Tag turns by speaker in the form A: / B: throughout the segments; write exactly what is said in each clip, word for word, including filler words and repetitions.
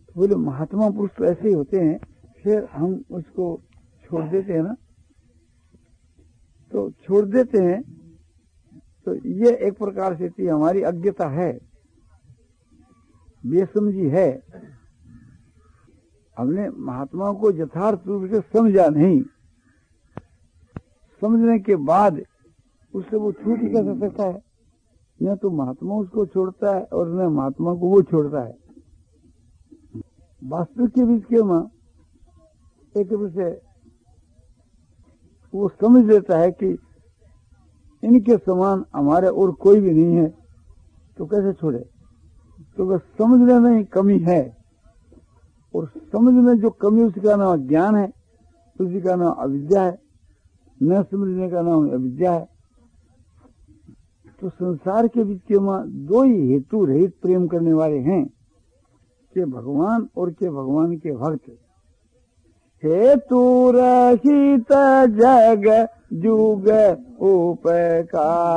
A: तो बोले महात्मा पुरुष तो ऐसे ही होते हैं, फिर हम उसको छोड़ देते हैं ना, तो छोड़ देते हैं। तो ये एक प्रकार से थी हमारी अज्ञता है, बेसमझी है। हमने महात्माओं को यथार्थ रूप से समझा नहीं, समझने के बाद उससे वो छूट ही कैसे सकता है। न तो महात्मा उसको छोड़ता है और न महात्मा को वो छोड़ता है। वास्तविक के बीच के मां एक रूप से वो समझ लेता है कि इनके समान हमारे और कोई भी नहीं है, तो कैसे छोड़े। तो वह समझने में ही कमी है, और समझ में जो कमी उसका नाम ज्ञान है, उसी का नाम अविद्या है। न समझने का नाम अविद्या है। तो संसार के बीच के मां दो ही हेतु रहित प्रेम करने वाले हैं, के भगवान और के भगवान के भक्त। हेतु रहित जग जुग उपकारी,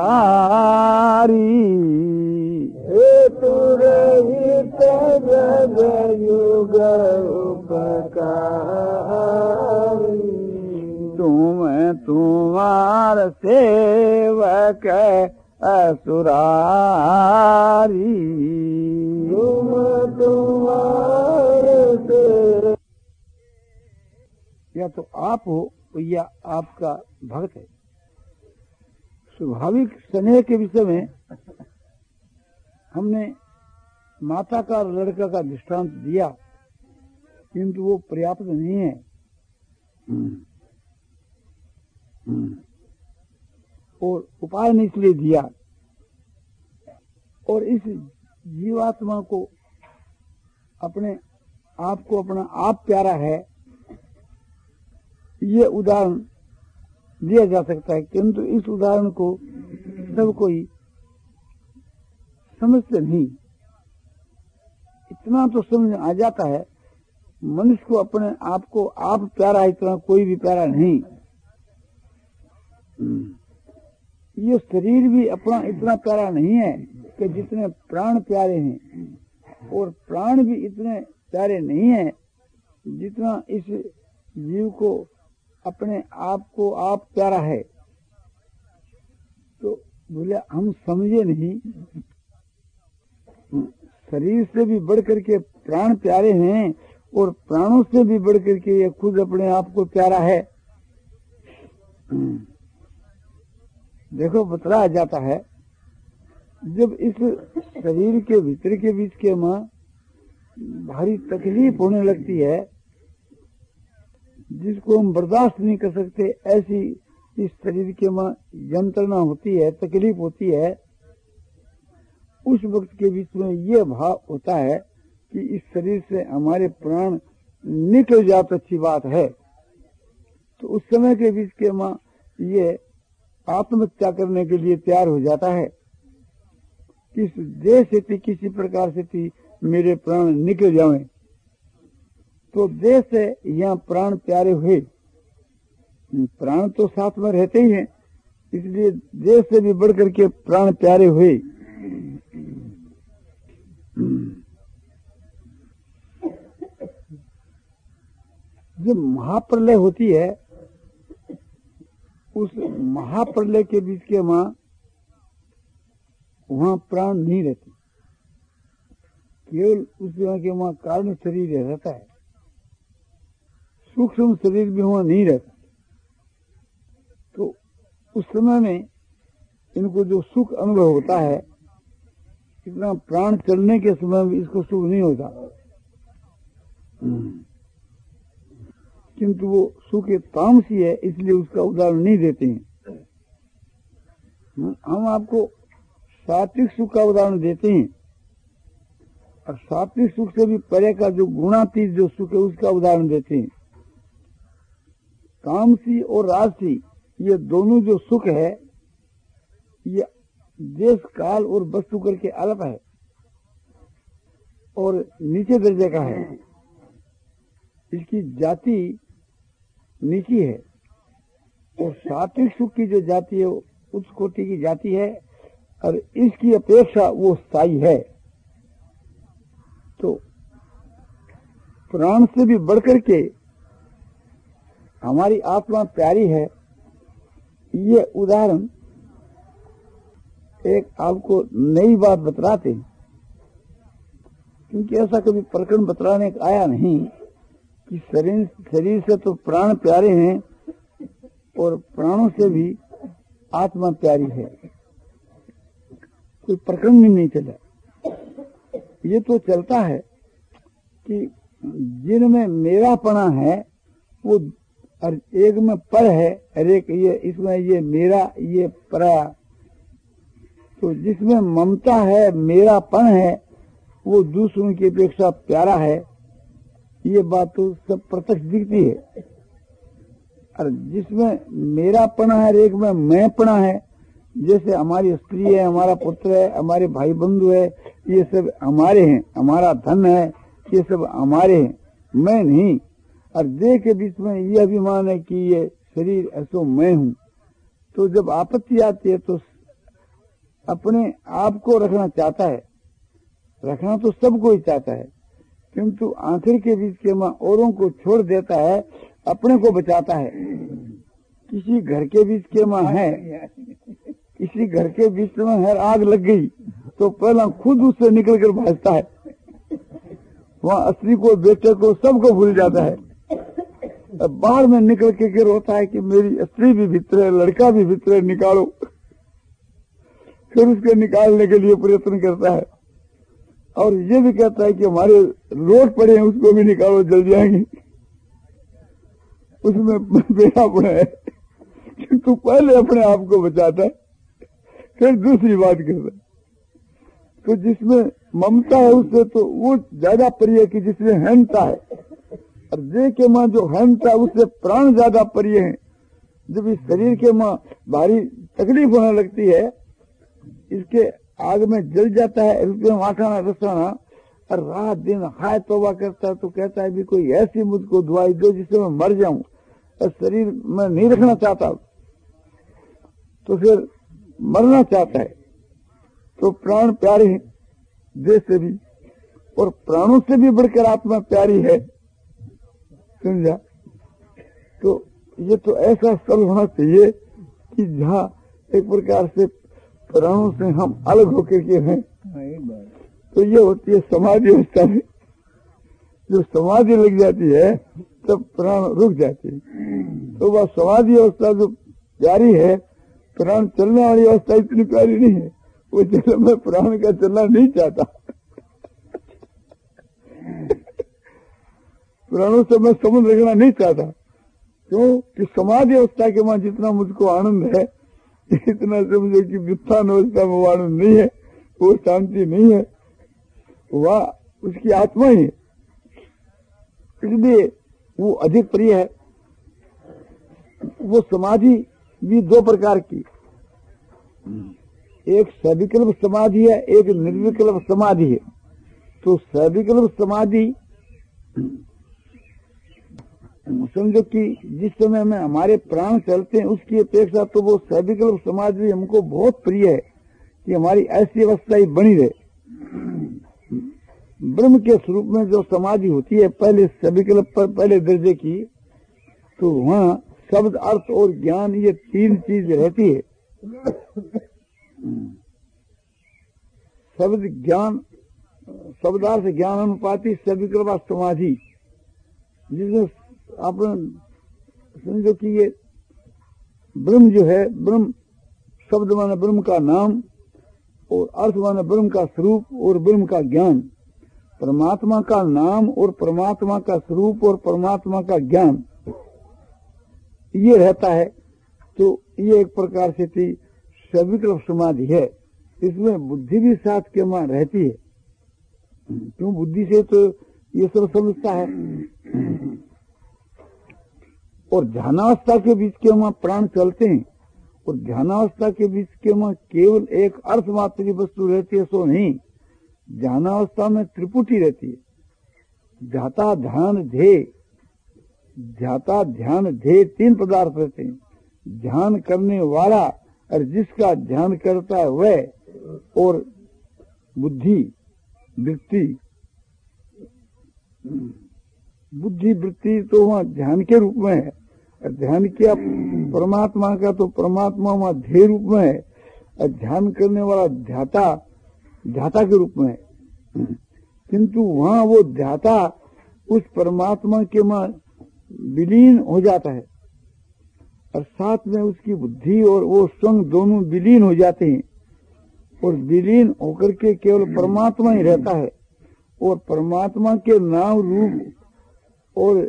A: हेतु रहित जग जुग उपकारी। तुम तुम्हार सेवक असुरारी, तुम तुम्हार सेवक। या तो आप हो या आपका भक्त है। स्वाभाविक स्नेह के विषय में हमने माता का लड़का का दृष्टांत दिया, किंतु वो पर्याप्त नहीं है। और उपाय ने इसलिए दिया, और इस जीवात्मा को अपने आप को अपना आप प्यारा है, ये उदाहरण दिया जा सकता है। किंतु इस उदाहरण को सब कोई समझते नहीं। इतना तो समझ आ जाता है, मनुष्य को अपने आप को आप प्यारा है, इतना कोई भी प्यारा नहीं। ये शरीर भी अपना इतना प्यारा नहीं है कि जितने प्राण प्यारे हैं, और प्राण भी इतने प्यारे नहीं है जितना इस जीव को अपने आप को आप प्यारा है। तो बोले हम समझे नहीं, शरीर से भी बढ़ करके प्राण प्यारे हैं, और प्राणों से भी बढ़ करके ये खुद अपने आप को प्यारा है। देखो बतलाया जाता है, जब इस शरीर के भीतर के बीच के मां भारी तकलीफ होने लगती है, जिसको हम बर्दाश्त नहीं कर सकते, ऐसी इस शरीर के मां यंत्रणा होती है, तकलीफ होती है, उस वक्त के बीच में ये भाव होता है कि इस शरीर से हमारे प्राण निकल जाए तो अच्छी बात है। तो उस समय के बीच के मां ये आत्महत्या करने के लिए तैयार हो जाता है। किस देह से थी, किसी प्रकार से थी, मेरे प्राण निकल जाएं। तो देह से यहाँ प्राण प्यारे हुए, प्राण तो साथ में रहते ही हैं, इसलिए देह से भी बढ़ करके प्राण प्यारे हुए। जब महाप्रलय होती है, उस महाप्रलय के बीच के मां वहां प्राण नहीं रहते, केवल उस जगह के वहां कारण शरीर रहता है, सूक्ष्म शरीर भी वहां नहीं रहता। तो उस समय में इनको जो सुख अनुभव होता है, इतना प्राण चलने के समय में इसको सुख नहीं होता, किंतु वो सुख तामसी है, इसलिए उसका उदाहरण नहीं देते हैं। हम आपको सात्विक सुख का उदाहरण देते हैं, और सात्विक सुख से भी परे का जो गुणातीत जो सुख है उसका उदाहरण देते हैं। तामसी और राजसी ये दोनों जो सुख है, ये देश काल और वस्तु करके अल्प है और नीचे दर्जे का है। इसकी जाति नीची है, और सात्विक सुख की जो जाति है उच्च कोटि की जाति है, और इसकी अपेक्षा वो स्थायी है। तो प्राण से भी बढ़कर के हमारी आत्मा प्यारी है, ये उदाहरण एक आपको नई बात बतलाते हैं, क्योंकि ऐसा कभी प्रकरण बतलाने का आया नहीं कि शरीर शरीर से तो प्राण प्यारे हैं और प्राणों से भी आत्मा प्यारी है, कोई प्रकरण भी नहीं चला। ये तो चलता है कि जिनमें मेरापना है वो एक में पर है, और एक ये इसमें ये मेरा ये पराया, तो जिसमें ममता है मेरापन है वो दूसरों की अपेक्षा प्यारा है, ये बात तो सब प्रत्यक्ष दिखती है। और जिसमें मेरापना है एक में मैंपना है, जैसे हमारी स्त्री है, हमारा पुत्र है, हमारे भाई बंधु है, ये सब हमारे हैं, हमारा धन है, ये सब हमारे हैं, मैं नहीं। और देह के बीच में ये अभिमान है कि ये शरीर ऐसो मैं हूँ, तो जब आपत्ति आती है तो अपने आप को रखना चाहता है, रखना तो सबको ही चाहता है, किंतु आखिर के बीच के मां औरों को छोड़ देता है, अपने को बचाता है। किसी घर के बीच के मां है, किसी घर के बीच में है आग लग गई तो पहला खुद उससे निकल कर भागता है, वहाँ स्त्री को बेटे को सबको भूल जाता है। बाहर में निकल के फिर होता है कि मेरी स्त्री भी भीतर है, लड़का भी भीतर है, निकालो। फिर उसके निकालने के लिए प्रयत्न करता है और ये भी कहता है कि हमारे लोट पड़े हैं उसको भी निकालो, जल जाएंगे। उसमें बेटा पड़ा है, तू पहले अपने आप को बचाता है फिर दूसरी बात करता है। तो जिसमें ममता है उससे तो वो ज्यादा प्रिय है कि जिसमें अहंता है, और देह के मां जो अहंता है उससे प्राण ज्यादा प्रिय है। जब इस शरीर के मां भारी तकलीफ होने लगती है, इसके आग में जल जाता है, इसमें माठाना रसाना और रात दिन हाय तौबा करता है, तो कहता है भी कोई ऐसी मुझको दवाई दो जिससे मैं मर जाऊं, और शरीर में नहीं रखना चाहता, तो फिर मरना चाहता है। तो प्राण प्यारे हैं देह से भी, और प्राणों से भी बढ़कर आत्मा प्यारी है, समझा। तो ये तो ऐसा स्थल होना चाहिए कि जहाँ एक प्रकार से प्राणों से हम अलग होकर के हैं। तो ये होती है समाधि अवस्था में, जो समाधि लग जाती है तब प्राण रुक जाते हैं। तो वह समाधि अवस्था जो प्यारी है, प्राण चलने वाली अवस्था इतनी प्यारी नहीं है, वो चल मैं प्राण का चलना नहीं चाहता। प्राणों से मैं संबंध रखना नहीं चाहता, क्यों कि समाधि अवस्था के वहां जितना मुझको आनंद है, इतना समझो कि व्युत्थान अवस्था में वो आनंद नहीं है, वो शांति नहीं है, वह उसकी आत्मा ही है, इसलिए वो अधिक प्रिय है। वो समाधि भी दो प्रकार की, एक सविकल्प समाधि है, एक निर्विकल्प समाधि है। तो सविकल्प समाधि समझो कि जिस समय में हमारे प्राण चलते हैं उसकी अपेक्षा तो वो सविकल्प समाधि हमको बहुत प्रिय है कि हमारी ऐसी अवस्था ही बनी रहे। ब्रह्म के स्वरूप में जो समाधि होती है पहले सविकल्प पर पहले दर्जे की, तो वहाँ शब्द अर्थ और ज्ञान ये तीन चीज रहती है। शब्द ज्ञान शब्दार्थ ज्ञान अनुपाति सविकल्प समाधि, जिसमें आप समझो कि ये ब्रह्म जो है, ब्रह्म शब्द माने ब्रह्म का नाम और अर्थ माने ब्रह्म का स्वरूप और ब्रह्म का ज्ञान, परमात्मा का नाम और परमात्मा का स्वरूप और परमात्मा का ज्ञान ये रहता है। तो ये एक प्रकार से थी सविकल्प समाधि है। इसमें बुद्धि भी साथ के मां रहती है, क्यों बुद्धि से तो ये सब समझता है। और ध्यानावस्था के बीच के वहां प्राण चलते हैं, और ध्यानावस्था के बीच के वहां केवल एक अर्थ मात्र की वस्तु रहती है, सो नहीं। ध्यानावस्था में त्रिपुटी रहती है, ध्याता ध्यान ध्येय, ध्याता ध्यान ध्येय तीन पदार्थ रहते हैं। ध्यान करने वाला और जिसका ध्यान करता है वह, और बुद्धि वृत्ति। बुद्धि वृत्ति तो वहाँ ध्यान के रूप में है, ध्यान किया परमात्मा का तो परमात्मा वहाँ ध्येय रूप में है, और ध्यान करने वाला ध्याता ध्याता के रूप में है। किंतु वहाँ वो ध्याता उस परमात्मा के वहाँ विलीन हो जाता है, और साथ में उसकी बुद्धि और वो स्वयं दोनों विलीन हो जाते हैं, और विलीन होकर के केवल परमात्मा ही रहता है, और परमात्मा के नाम रूप और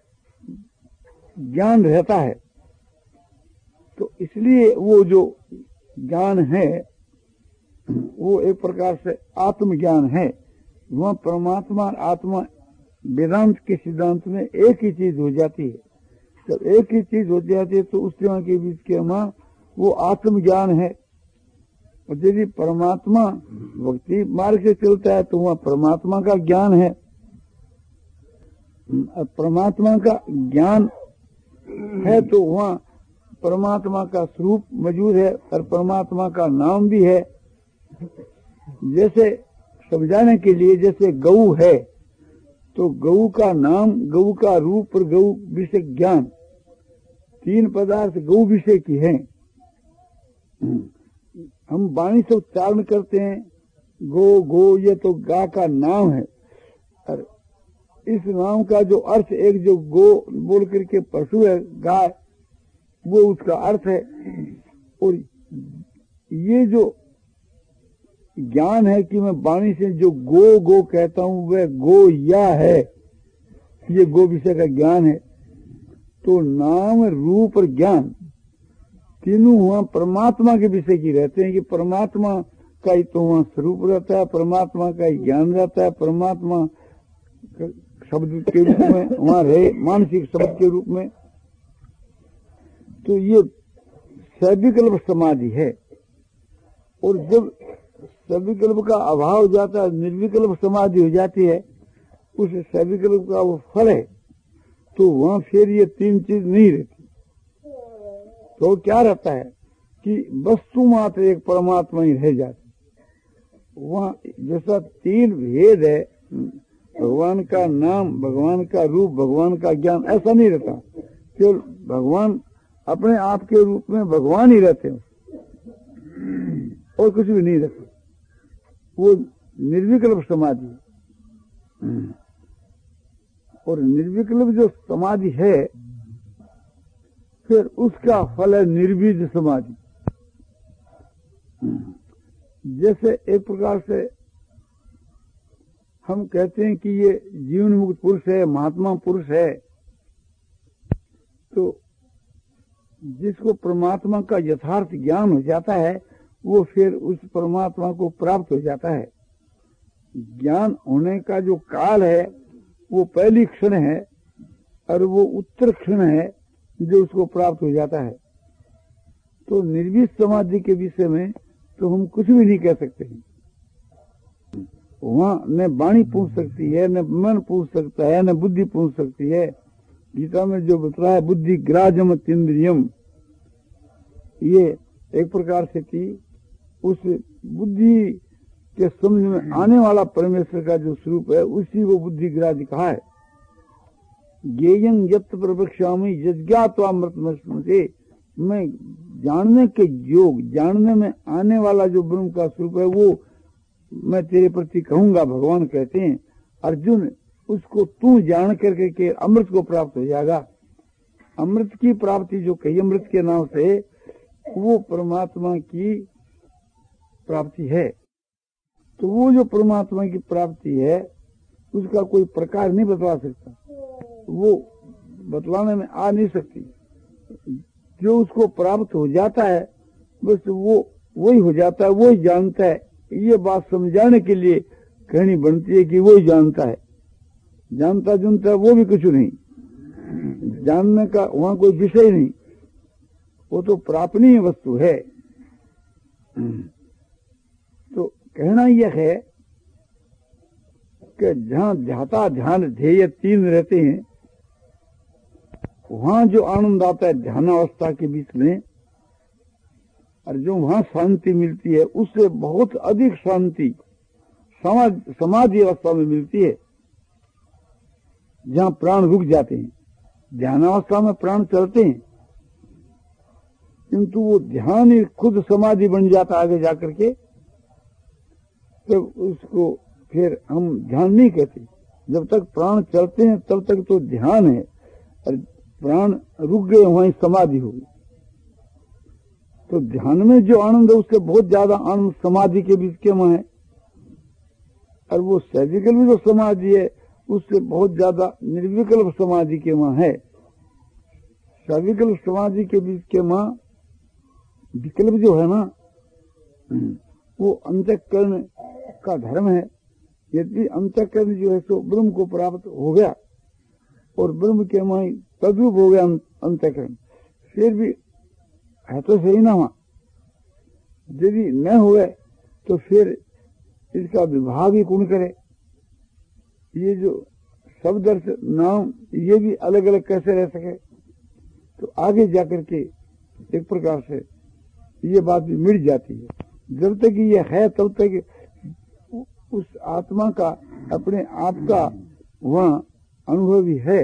A: ज्ञान रहता है। तो इसलिए वो जो ज्ञान है वो एक प्रकार से आत्मज्ञान है। वह परमात्मा और आत्मा वेदांत के सिद्धांत में एक ही चीज हो जाती है। जब एक ही चीज हो जाती है तो उस दोनों के बीच के वहाँ वो आत्मज्ञान है। और यदि परमात्मा भक्ति मार्ग से चलता है तो वहाँ परमात्मा का ज्ञान है। परमात्मा का ज्ञान है तो वहाँ परमात्मा का स्वरूप मौजूद है और परमात्मा का नाम भी है। जैसे समझाने के लिए, जैसे गऊ है तो गऊ का नाम, गऊ का रूप और गऊ विषय ज्ञान, तीन पदार्थ गऊ विषय की हैं। हम वाणी से उच्चारण करते हैं गो गो, ये तो गा का नाम है, और इस नाम का जो अर्थ, एक जो गो बोल करके पशु है गाय, वो उसका अर्थ है। और ये जो ज्ञान है कि मैं वाणी से जो गो गो कहता हूँ वह गो या है, ये गो विषय का ज्ञान है। तो नाम, रूप और ज्ञान तीनों वहां परमात्मा के विषय की रहते हैं कि परमात्मा का ही तो वहां स्वरूप रहता है, परमात्मा का ही ज्ञान रहता है, परमात्मा शब्द के रूप में वहां रहे, मानसिक शब्द के रूप में। तो ये सविकल्प समाधि है। और जब सविकल्प का अभाव हो जाता है, निर्विकल्प समाधि हो जाती है, उस सविकल्प का वो फल है, तो वहां फिर ये तीन चीज नहीं रहती। तो क्या रहता है कि वस्तु मात्र एक परमात्मा ही रह जाती। वहां जैसा तीन भेद है, भगवान का नाम, भगवान का रूप, भगवान का ज्ञान, ऐसा नहीं रहता। केवल भगवान अपने आप के रूप में भगवान ही रहते हैं और कुछ भी नहीं रहता। वो निर्विकल्प समाधि। और निर्विकल्प जो समाधि है फिर उसका फल है निर्बीज समाधि। जैसे एक प्रकार से हम कहते हैं कि ये जीवन मुक्त पुरुष है, महात्मा पुरुष है, तो जिसको परमात्मा का यथार्थ ज्ञान हो जाता है वो फिर उस परमात्मा को प्राप्त हो जाता है। ज्ञान होने का जो काल है वो पहली क्षण है और वो उत्तर क्षण है जो उसको प्राप्त हो जाता है। तो निर्विष समाधि के विषय में तो हम कुछ भी नहीं कह सकते। वहां न वाणी पूछ सकती है, न मन पूछ सकता है, न बुद्धि पूछ सकती है। गीता में जो बतला है बुद्धि ग्राजम इंद्रियम, ये एक प्रकार से कि उस बुद्धि के समझ में आने वाला परमेश्वर का जो स्वरूप है उसी को बुद्धि ग्राज कहा है। ज्ञेयं यत् प्रवक्ष्यामि यज्ञात्वामृतमस्मृते, मैं जानने के योग, जानने में आने वाला जो ब्रह्म का स्वरूप है वो मैं तेरे प्रति कहूंगा, भगवान कहते हैं। अर्जुन, उसको तू जान करके के अमृत को प्राप्त हो जाएगा। अमृत की प्राप्ति जो कही अमृत के नाम से, वो परमात्मा की प्राप्ति है। तो वो जो परमात्मा की प्राप्ति है उसका कोई प्रकार नहीं बतला सकता, वो बतलाने में आ नहीं सकती। जो उसको प्राप्त हो जाता है बस वो वही हो जाता है, वो ही जानता है। ये बात समझाने के लिए कहनी बनती है कि वो ही जानता है। जानता जुनता वो भी कुछ नहीं, जानने का वहां कोई विषय नहीं, वो तो प्रापणीय वस्तु है। तो कहना यह है कि जहां ध्याता ध्यान ध्येय तीन रहते हैं वहां जो आनंद आता है ध्यानावस्था के बीच में, और जो वहां शांति मिलती है उससे बहुत अधिक शांति समाधि अवस्था में मिलती है। जहाँ प्राण रुक जाते हैं। ध्यानावस्था में प्राण चलते हैं, किंतु वो ध्यान ही खुद समाधि बन जाता आगे जाकर के, तब उसको फिर हम ध्यान नहीं कहते। जब तक प्राण चलते हैं तब तक तो ध्यान है, और प्राण रुक गए वहीं समाधि होगी। तो ध्यान में जो आनंद है उससे बहुत ज्यादा आनंद समाधि के बीच के में है, और वो सर्जिकल में जो समाधि है उससे बहुत ज्यादा निर्विकल्प समाधि के वहां है। सर्विकल्प समाधि के बीच के वहां विकल्प जो है ना, वो अंतःकरण का धर्म है। यदि अंतःकरण जो है सो ब्रह्म को प्राप्त हो गया और ब्रह्म के वहीं तद्रूप हो गया अंतःकरण, फिर भी है तो सही ना वहां। यदि न हुए तो फिर इसका विभाग ही कौन करे। ये जो शब्द अर्थ नाम ये भी अलग अलग कैसे रह सके। तो आगे जाकर के एक प्रकार से ये बात भी मिट जाती है। जब तक ये है तब तक उस आत्मा का अपने आप का वहाँ अनुभव ही है,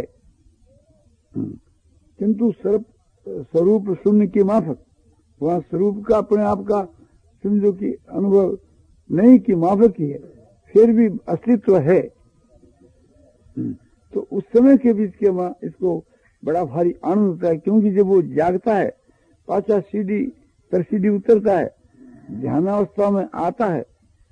A: किंतु स्वरूप शून्य की माफक वहाँ स्वरूप का अपने आप का समझो कि अनुभव नहीं की माफक ही है, फिर भी अस्तित्व है। तो उस समय के बीच के वहाँ इसको बड़ा भारी आनंद होता है, क्योंकि जब वो जागता है, पांचा सीढ़ी तर सीढ़ी उतरता है, ध्यानावस्था में आता है,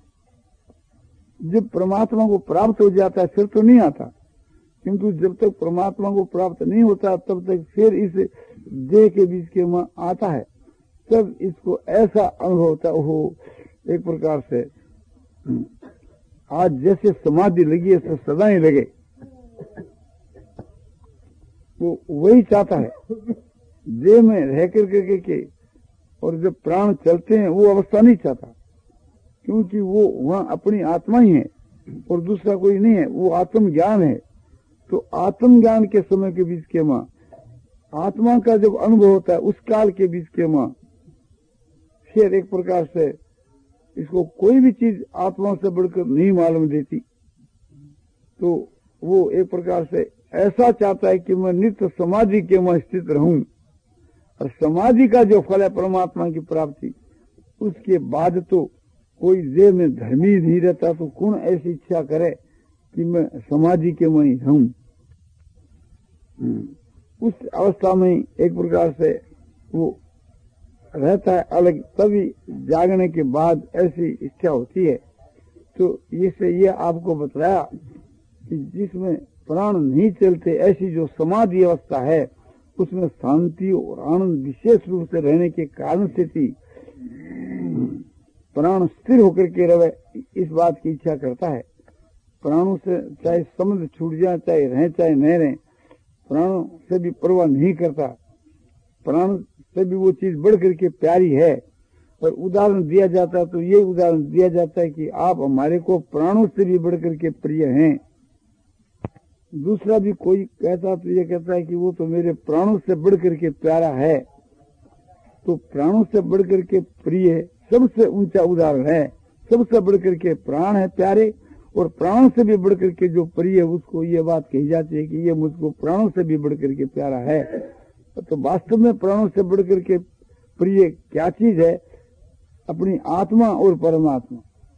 A: जब परमात्मा को प्राप्त हो जाता है फिर तो नहीं आता। किंतु जब तक परमात्मा को प्राप्त नहीं होता तब तक फिर इस देह के बीच के वहाँ आता है, तब इसको ऐसा अनुभव होता है। वो एक प्रकार से आज जैसे समाधि लगी है सदा ही लगे, वो वही चाहता है देह में रह कर के, के और जब प्राण चलते हैं वो अवस्था नहीं चाहता, क्योंकि वो वहाँ अपनी आत्मा ही है और दूसरा कोई नहीं है, वो आत्मज्ञान है। तो आत्मज्ञान के समय के बीच के माँ आत्मा का जब अनुभव होता है उस काल के बीच के माँ फिर एक प्रकार से इसको कोई भी चीज आत्मा से बढ़कर नहीं मालूम देती। तो वो एक प्रकार से ऐसा चाहता है कि मैं नित्य समाधि के में स्थित रहूं, और समाधि का जो फल है परमात्मा की प्राप्ति, उसके बाद तो कोई देह में धर्मी नहीं रहता। तो कौन ऐसी इच्छा करे कि मैं समाधि के में ही रहूं। उस अवस्था में एक प्रकार से वो रहता है अलग, तभी जागने के बाद ऐसी इच्छा होती है। तो इससे ये आपको बताया कि जिसमें प्राण नहीं चलते ऐसी जो समाधि अवस्था है उसमें शांति और आनंद विशेष रूप से रहने के कारण से थी प्राण स्थिर होकर के रहे, इस बात की इच्छा करता है। प्राणों से चाहे संबंध छूट जाए, चाहे रहें चाहे नहीं रहें, प्राणों से भी परवाह नहीं करता। प्राण से भी वो चीज बढ़ करके प्यारी है। और उदाहरण दिया जाता है तो ये उदाहरण दिया जाता है कि आप हमारे को प्राणों से भी बढ़ करके प्रिय हैं। दूसरा भी कोई कहता तो ये कहता है कि वो तो मेरे प्राणों से बढ़ करके प्यारा है। तो प्राणों से बढ़ करके प्रिय सबसे ऊंचा उदाहरण है, सबसे बढ़ करके प्राण है प्यारे, और प्राण से भी बढ़ करके जो प्रिय है उसको ये बात कही जाती है कि ये मुझको प्राणों से भी बढ़ करके प्यारा है। तो वास्तव में प्राणों से बढ़ करके प्रिय क्या चीज है? अपनी आत्मा और परमात्मा।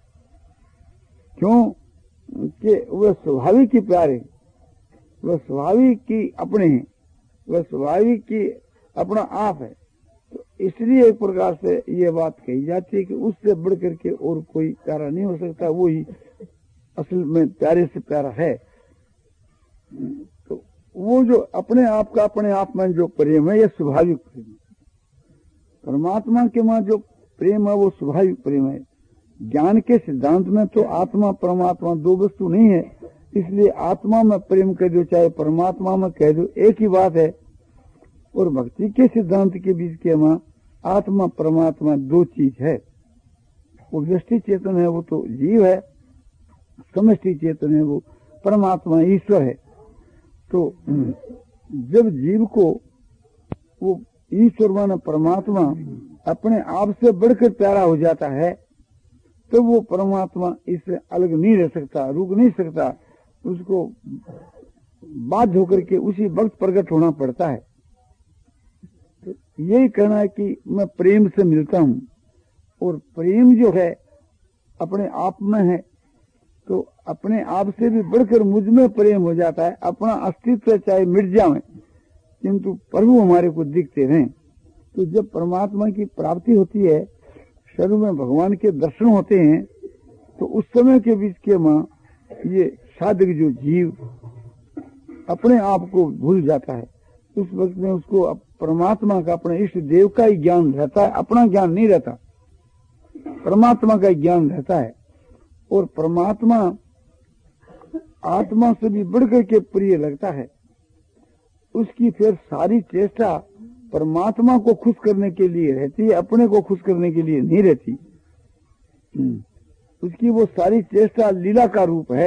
A: क्यों कि वह स्वाभाविक ही प्यारे, वह स्वाभाविक की अपने हैं, वह स्वाभाविक की अपना आप है। तो इसलिए एक प्रकार से ये बात कही जाती है कि उससे बढ़ करके और कोई प्यारा नहीं हो सकता, वो ही असल में प्यारे से प्यारा है। तो वो जो अपने आप का अपने आप में जो प्रेम है, यह स्वाभाविक प्रेम है। परमात्मा के मां जो प्रेम है वो स्वाभाविक प्रेम है। ज्ञान के सिद्धांत में तो आत्मा परमात्मा दो वस्तु नहीं है, इसलिए आत्मा में प्रेम कह दो चाहे परमात्मा में कह दो एक ही बात है। और भक्ति के सिद्धांत के बीच के मां आत्मा परमात्मा दो चीज है। वो व्यष्टि चेतन है वो तो जीव है, समष्टि चेतन है वो परमात्मा ईश्वर है। तो जब जीव को वो ईश्वर माना परमात्मा अपने आप से बढ़कर प्यारा हो जाता है, तो वो परमात्मा इससे अलग नहीं रह सकता, रुक नहीं सकता। उसको बाध्य होकर के उसी वक्त प्रकट होना पड़ता है। तो यही कहना है कि मैं प्रेम से मिलता हूं, और प्रेम जो है अपने आप में है, तो अपने आप से भी बढ़कर मुझ में प्रेम हो जाता है। अपना अस्तित्व चाहे मिट जाए किंतु प्रभु हमारे को दिखते रहें। तो जब परमात्मा की प्राप्ति होती है, शुरू में भगवान के दर्शन होते हैं, तो उस समय के बीच के मां ये साधक जो जीव अपने आप को भूल जाता है, उस वक्त में उसको परमात्मा का, अपने इष्ट देव का ही ज्ञान रहता है, अपना ज्ञान नहीं रहता, परमात्मा का ज्ञान रहता है। और परमात्मा आत्मा से भी बढ़कर के प्रिय लगता है। उसकी फिर सारी चेष्टा परमात्मा को खुश करने के लिए रहती है, अपने को खुश करने के लिए नहीं रहती। उसकी वो सारी चेष्टा लीला का रूप है।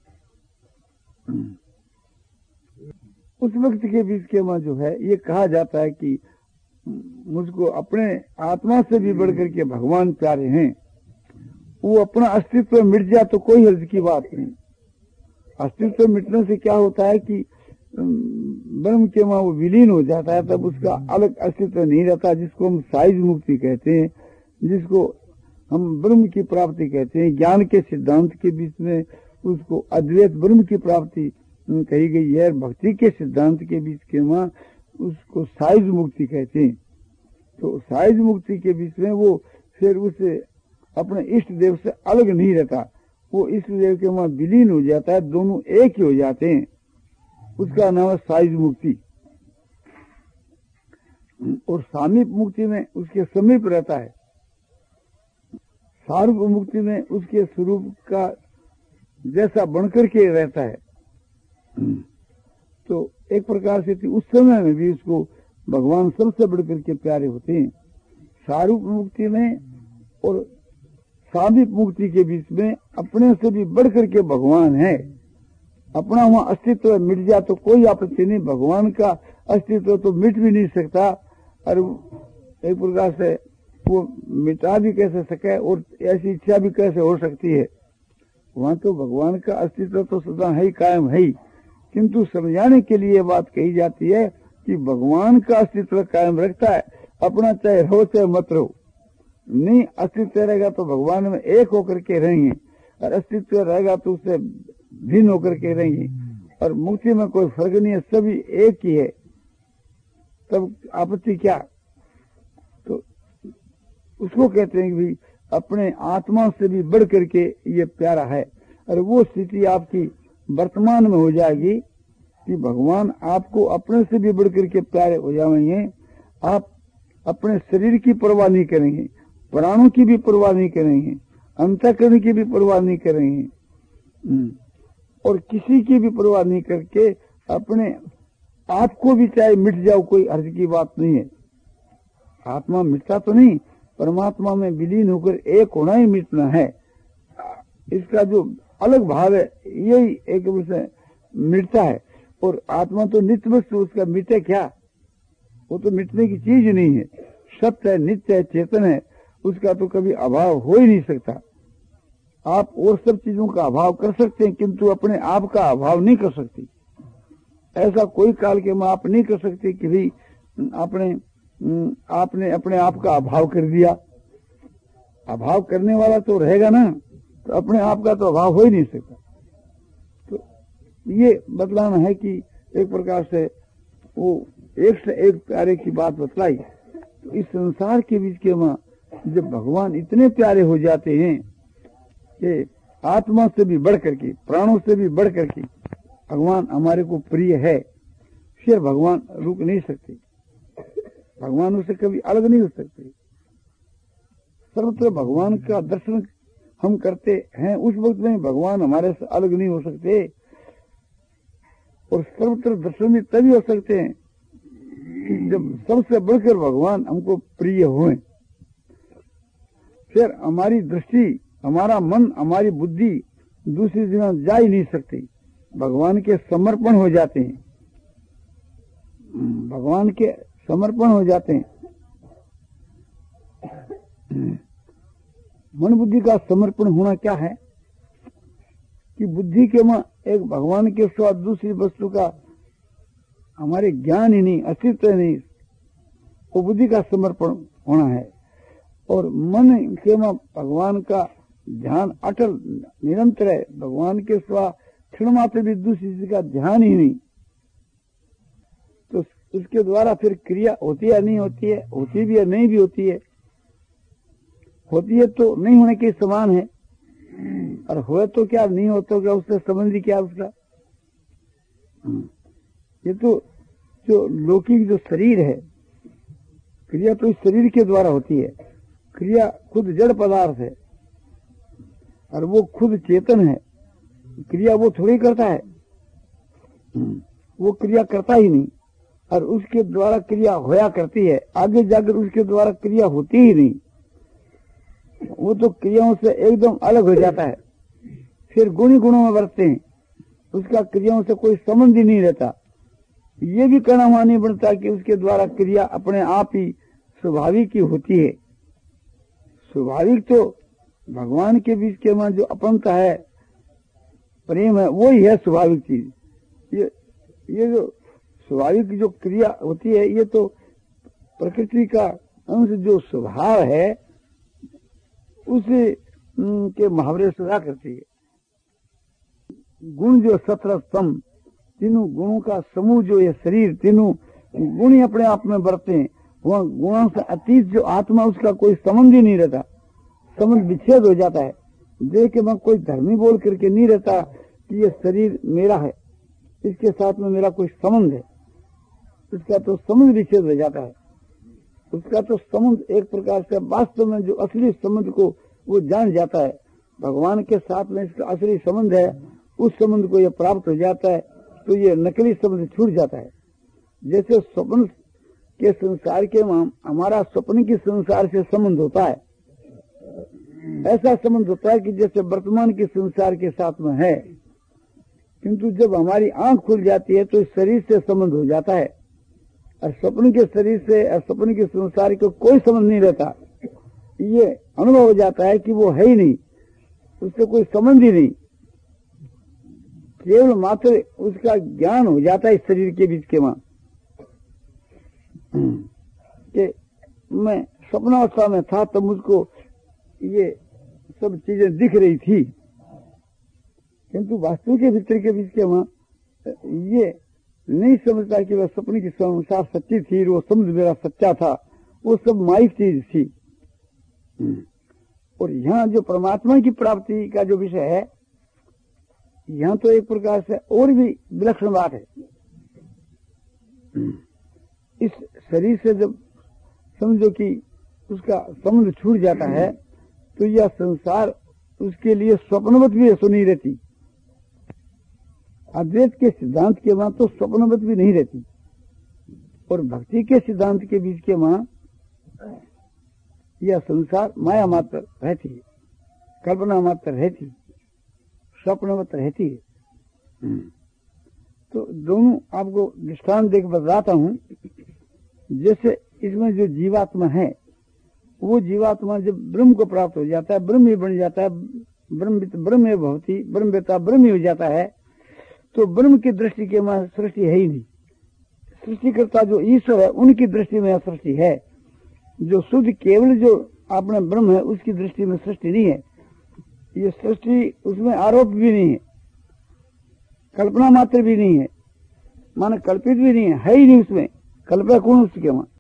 A: उस वक्त के बीच के मां जो है ये कहा जाता है कि मुझको अपने आत्मा से भी बढ़कर के भगवान प्यारे हैं। वो अपना अस्तित्व मिट जाए तो कोई हर्ज की बात नहीं। अस्तित्व मिटने से क्या होता है कि ब्रह्म के मां वो विलीन हो जाता है, तब उसका अलग अस्तित्व नहीं रहता, जिसको हम साइज मुक्ति कहते हैं, जिसको हम ब्रह्म की प्राप्ति कहते हैं। ज्ञान के सिद्धांत के बीच में उसको अद्वैत ब्रह्म की प्राप्ति कही गई है, भक्ति के सिद्धांत के बीच के मां उसको साइज मुक्ति कहते हैं। तो साइज मुक्ति के बीच में वो फिर उसे अपने इष्ट देव से अलग नहीं रहता, वो इष्ट देव के मां विलीन हो जाता है, दोनों एक ही हो जाते हैं। उसका नाम है साइज मुक्ति। और सामीप मुक्ति में उसके समीप रहता है, सारूप मुक्ति में उसके स्वरूप का जैसा बनकर के रहता है। तो एक प्रकार से उस समय में भी उसको भगवान सबसे बढ़कर के प्यारे होते हैं। सारूप मुक्ति में और सामीप मुक्ति के बीच में अपने से भी बढ़कर के भगवान है। अपना वहां अस्तित्व मिट जाए तो कोई आपत्ति नहीं, भगवान का अस्तित्व तो मिट भी नहीं सकता, और एक प्रकार से वो मिटा भी कैसे सके और ऐसी इच्छा भी कैसे हो सकती है। वहां तो भगवान का अस्तित्व तो सदा है ही, कायम है ही, किंतु समझाने के लिए बात कही जाती है कि भगवान का अस्तित्व कायम रखता है, अपना चाहे रहो चाहे मत रहो। नहीं अस्तित्व रहेगा तो भगवान में एक होकर के रहेंगे, और अस्तित्व रहेगा तो उससे भिन्न होकर के रहेंगे। और मुक्ति में कोई फर्क नहीं है, सभी एक ही है, तब आपत्ति क्या। तो उसको कहते हैं कि भाई अपने आत्मा से भी बढ़ करके ये प्यारा है। और वो स्थिति आपकी वर्तमान में हो जाएगी कि भगवान आपको अपने से भी बढ़ करके प्यारे हो जाएंगे। आप अपने शरीर की परवाह नहीं करेंगे, प्राणों की भी परवाह नहीं करेंगे, अंतःकरण की भी परवाह नहीं करेंगे, और किसी की भी परवाह नहीं करके अपने आप को भी चाहे मिट जाओ, कोई अर्ज की बात नहीं है। आत्मा मिटता तो नहीं, परमात्मा में विलीन होकर एक होना ही मिटना है। इसका जो अलग भाव है यही एक से मिटता है। और आत्मा तो नित्य वस्तु, उसका मिटे क्या, वो तो मिटने की चीज नहीं है। सत्य है, नित्य है, चेतन है, उसका तो कभी अभाव हो ही नहीं सकता। आप और सब चीजों का अभाव कर सकते हैं, किंतु अपने आप का अभाव नहीं कर सकती। ऐसा कोई काल के में आप नहीं कर सकते कि भाई आपने आपने अपने आप का अभाव कर दिया। अभाव करने वाला तो रहेगा ना, तो अपने आप का तो अभाव हो ही नहीं सकता। तो ये बतलाना है कि एक प्रकार से वो एक से एक प्यारे की बात बतलाई। तो इस संसार के बीच के मां जब भगवान इतने प्यारे हो जाते हैं कि आत्मा से भी बढ़ करके, प्राणों से भी बढ़ करके भगवान हमारे को प्रिय है, फिर भगवान रुक नहीं सकते, भगवान उससे कभी अलग नहीं हो सकते। सर्वत्र भगवान का दर्शन हम करते हैं, उस वक्त में भगवान हमारे से अलग नहीं हो सकते। और सर्वत्र दर्शन भी तभी हो सकते हैं जब सबसे बढ़कर भगवान हमको प्रिय हों। फिर हमारी दृष्टि, हमारा मन, हमारी बुद्धि दूसरी जगह जा ही नहीं सकती, भगवान के समर्पण हो जाते हैं, भगवान के समर्पण हो जाते हैं। मन बुद्धि का समर्पण होना क्या है कि बुद्धि के मां एक भगवान के सिवा दूसरी वस्तु का हमारे ज्ञान ही नहीं, अस्तित्व नहीं, वो बुद्धि का समर्पण होना है। और मन के में भगवान का ध्यान अटल निरंतर है, भगवान के सिवा क्षण मात्र भी दूसरी चीज का ध्यान ही नहीं। तो उसके द्वारा फिर क्रिया होती है नहीं होती है, होती भी है नहीं भी होती है। होती है तो नहीं होने के समान है, और हुए तो क्या नहीं हो तो क्या, उससे संबंध क्या उसका। ये तो जो लौकिक जो शरीर है, क्रिया तो इस शरीर के द्वारा होती है। क्रिया खुद जड़ पदार्थ है और वो खुद चेतन है, क्रिया वो थोड़ी करता है, वो क्रिया करता ही नहीं, और उसके द्वारा क्रिया होया करती है, आगे जाकर उसके द्वारा क्रिया होती ही नहीं। वो तो क्रियाओं से एकदम अलग हो जाता है, फिर गुणी गुणों में बरतते हैं, उसका क्रियाओं से कोई संबंध ही नहीं रहता। ये भी कहना हुआ नहीं बनता कि उसके द्वारा क्रिया अपने आप ही स्वाभाविक ही होती है। स्वाभाविक तो भगवान के बीच के में जो अपनता है, प्रेम है, वो ही है स्वाभाविक चीज। ये ये जो स्वाभाविक जो क्रिया होती है, ये तो प्रकृति का अंश जो स्वभाव है, उसे के मुहावरे सदा करती है। गुण जो सत्रह स्तंभ, तीनों गुणों का समूह जो ये शरीर, तीनों गुण ही अपने आप में बरतते हैं। वह गुणों से अतीत जो आत्मा, उसका कोई संबंध ही नहीं रहता, संबंध विच्छेद हो जाता है। देख के मैं कोई धर्मी बोल करके नहीं रहता कि ये शरीर मेरा है, इसके साथ में मेरा कोई संबंध है, उसका तो संबंध विच्छेद हो जाता है। उसका तो संबंध एक प्रकार से वास्तव में जो असली संबंध को वो जान जाता है, भगवान के साथ में इसका असली संबंध है, उस संबंध को ये प्राप्त हो जाता है, तो ये नकली संबंध छूट जाता है। जैसे स्वप्न के संसार के हमारा स्वप्न के संसार से संबंध होता है, ऐसा संबंध होता है कि जैसे वर्तमान के संसार के साथ में है, किंतु जब हमारी आंख खुल जाती है तो इस शरीर से संबंध हो जाता है, और स्वप्न के शरीर से और स्वप्न के संसार को कोई संबंध नहीं रहता। ये अनुभव हो जाता है कि वो है ही नहीं, उससे कोई संबंध ही नहीं, केवल मात्र उसका ज्ञान हो जाता है इस शरीर के बीच के वहां कि मैं स्वप्नावस्था में था तो मुझको ये सब चीजें दिख रही थी, किंतु वास्तु के भीतर के बीच के वहां ये नहीं समझता कि वह स्वप्न की संसार सच्ची थी, वो समुद्र मेरा सच्चा था, वो सब माइक चीज थी। और यहाँ जो परमात्मा की प्राप्ति का जो विषय है, यहाँ तो एक प्रकार से और भी विलक्षण बात है। इस शरीर से जब समझो कि उसका संबंध छूट जाता है, तो यह संसार उसके लिए स्वप्नवत भी ऐसा नहीं रहती। अद्वैत के सिद्धांत के वहां तो स्वप्नवत भी नहीं रहती, और भक्ति के सिद्धांत के बीच के वहां यह संसार माया मात्र रहती है, कल्पना मात्र रहती है, स्वप्नवत रहती है। तो दोनों आपको दृष्टांत देख बताता हूं। जैसे इसमें जो जीवात्मा है, वो जीवात्मा जब ब्रह्म को प्राप्त हो जाता है, ब्रह्म ही बन जाता है, ब्रह्म ब्रह्म में भवती, ब्रह्म बेता ब्रह्म ही हो जाता है, तो ब्रह्म की दृष्टि के में सृष्टि है ही नहीं। सृष्टिकर्ता जो ईश्वर है, उनकी दृष्टि में सृष्टि है। जो शुद्ध केवल जो अपना ब्रह्म है, उसकी दृष्टि में सृष्टि नहीं है। ये सृष्टि, उसमें आरोप भी नहीं है, कल्पना मात्र भी नहीं है, माने कल्पित भी नहीं है, है ही नहीं उसमें। कल्पना कौन उसके वहां